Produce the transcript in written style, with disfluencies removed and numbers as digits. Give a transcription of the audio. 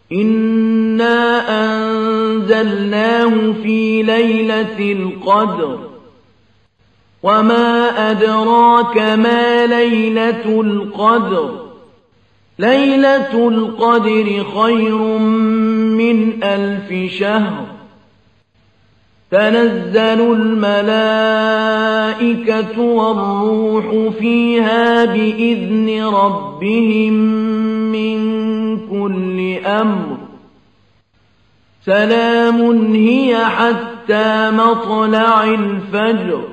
إنا أنزلناه في ليلة القدر وما أدراك ما ليلة القدر ليلة القدر خير من 1000 شهر تنزل الملائكة والروح فيها بإذن ربهم من كل أمر سلام هي حتى مطلع الفجر